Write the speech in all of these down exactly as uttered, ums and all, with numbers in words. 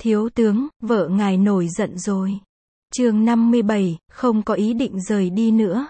Thiếu tướng, vợ ngài nổi giận rồi. Chương năm mươi bảy, không có ý định rời đi nữa.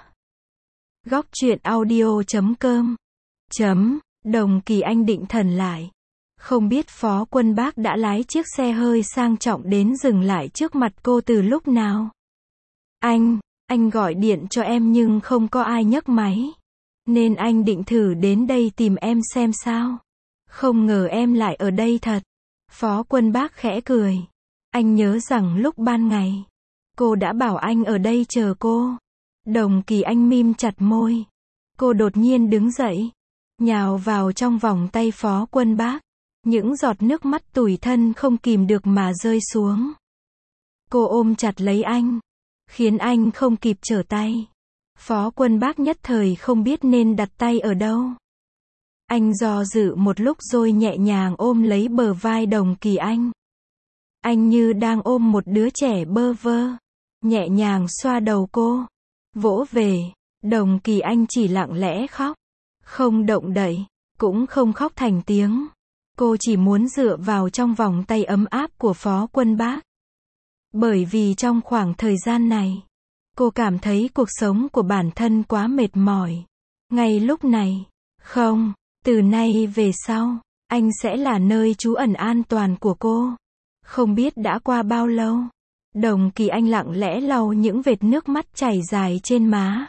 Góc truyện audio chấm com chấm Đồng Kỳ Anh định thần lại. Không biết Phó Quân Bác đã lái chiếc xe hơi sang trọng đến dừng lại trước mặt cô từ lúc nào. Anh, anh gọi điện cho em nhưng không có ai nhấc máy. Nên anh định thử đến đây tìm em xem sao. Không ngờ em lại ở đây thật. Phó Quân Bác khẽ cười. Anh nhớ rằng lúc ban ngày, cô đã bảo anh ở đây chờ cô. Đồng Kỳ Anh mím chặt môi. Cô đột nhiên đứng dậy, nhào vào trong vòng tay Phó Quân Bác. Những giọt nước mắt tủi thân không kìm được mà rơi xuống. Cô ôm chặt lấy anh, khiến anh không kịp trở tay. Phó Quân Bác nhất thời không biết nên đặt tay ở đâu. Anh do dự một lúc rồi nhẹ nhàng ôm lấy bờ vai Đồng Kỳ Anh. Anh như đang ôm một đứa trẻ bơ vơ. Nhẹ nhàng xoa đầu cô. Vỗ về. Đồng Kỳ Anh chỉ lặng lẽ khóc. Không động đậy. Cũng không khóc thành tiếng. Cô chỉ muốn dựa vào trong vòng tay ấm áp của Phó Quân Bác. Bởi vì trong khoảng thời gian này, cô cảm thấy cuộc sống của bản thân quá mệt mỏi. Ngay lúc này, không, từ nay về sau, anh sẽ là nơi trú ẩn an toàn của cô. Không biết đã qua bao lâu, Đồng Kỳ Anh lặng lẽ lau những vệt nước mắt chảy dài trên má.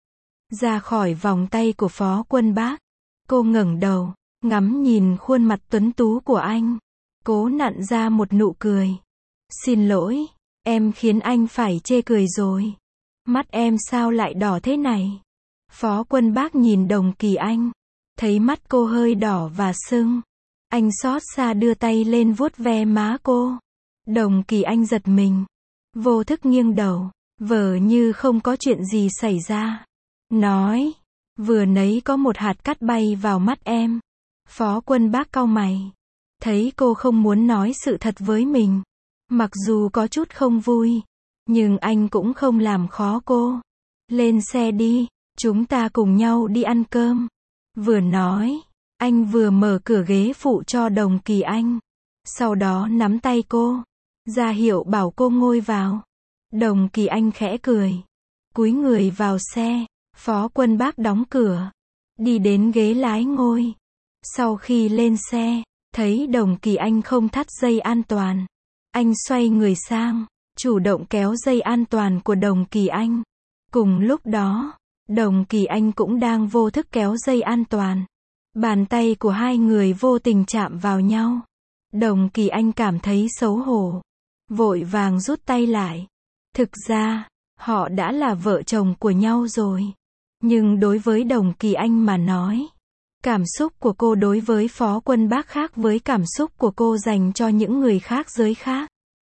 Ra khỏi vòng tay của Phó Quân Bác, cô ngẩng đầu, ngắm nhìn khuôn mặt tuấn tú của anh. Cố nặn ra một nụ cười. Xin lỗi, em khiến anh phải chê cười rồi. Mắt em sao lại đỏ thế này? Phó Quân Bác nhìn Đồng Kỳ Anh, thấy mắt cô hơi đỏ và sưng. Anh xót xa đưa tay lên vuốt ve má cô. Đồng Kỳ Anh giật mình, vô thức nghiêng đầu, vờ như không có chuyện gì xảy ra. Nói, vừa nấy có một hạt cát bay vào mắt em. Phó Quân Bác cau mày, thấy cô không muốn nói sự thật với mình. Mặc dù có chút không vui, nhưng anh cũng không làm khó cô. Lên xe đi, chúng ta cùng nhau đi ăn cơm. Vừa nói, anh vừa mở cửa ghế phụ cho Đồng Kỳ Anh. Sau đó nắm tay cô, ra hiệu bảo cô ngồi vào. Đồng Kỳ Anh khẽ cười, cúi người vào xe. Phó Quân Bác đóng cửa, đi đến ghế lái ngồi. Sau khi lên xe, thấy Đồng Kỳ Anh không thắt dây an toàn. Anh xoay người sang, chủ động kéo dây an toàn của Đồng Kỳ Anh. Cùng lúc đó, Đồng Kỳ Anh cũng đang vô thức kéo dây an toàn. Bàn tay của hai người vô tình chạm vào nhau. Đồng Kỳ Anh cảm thấy xấu hổ, vội vàng rút tay lại. Thực ra, họ đã là vợ chồng của nhau rồi. Nhưng đối với Đồng Kỳ Anh mà nói, cảm xúc của cô đối với Phó Quân Bác khác với cảm xúc của cô dành cho những người khác giới khác.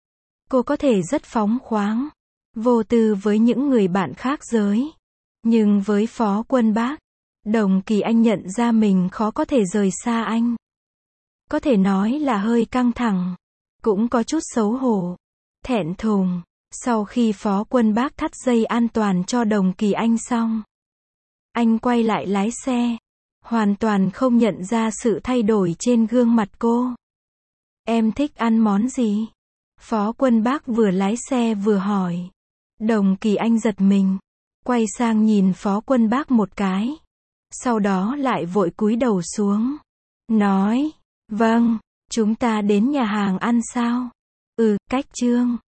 Cô có thể rất phóng khoáng, vô tư với những người bạn khác giới. Nhưng với Phó Quân Bác, Đồng Kỳ Anh nhận ra mình khó có thể rời xa anh. Có thể nói là hơi căng thẳng, cũng có chút xấu hổ, thẹn thùng. Sau khi Phó Quân Bác thắt dây an toàn cho Đồng Kỳ Anh xong, anh quay lại lái xe, hoàn toàn không nhận ra sự thay đổi trên gương mặt cô. Em thích ăn món gì? Phó Quân Bác vừa lái xe vừa hỏi. Đồng Kỳ Anh giật mình, quay sang nhìn Phó Quân Bác một cái. Sau đó lại vội cúi đầu xuống, nói, vâng, chúng ta đến nhà hàng ăn sao? Ừ, cách Trương.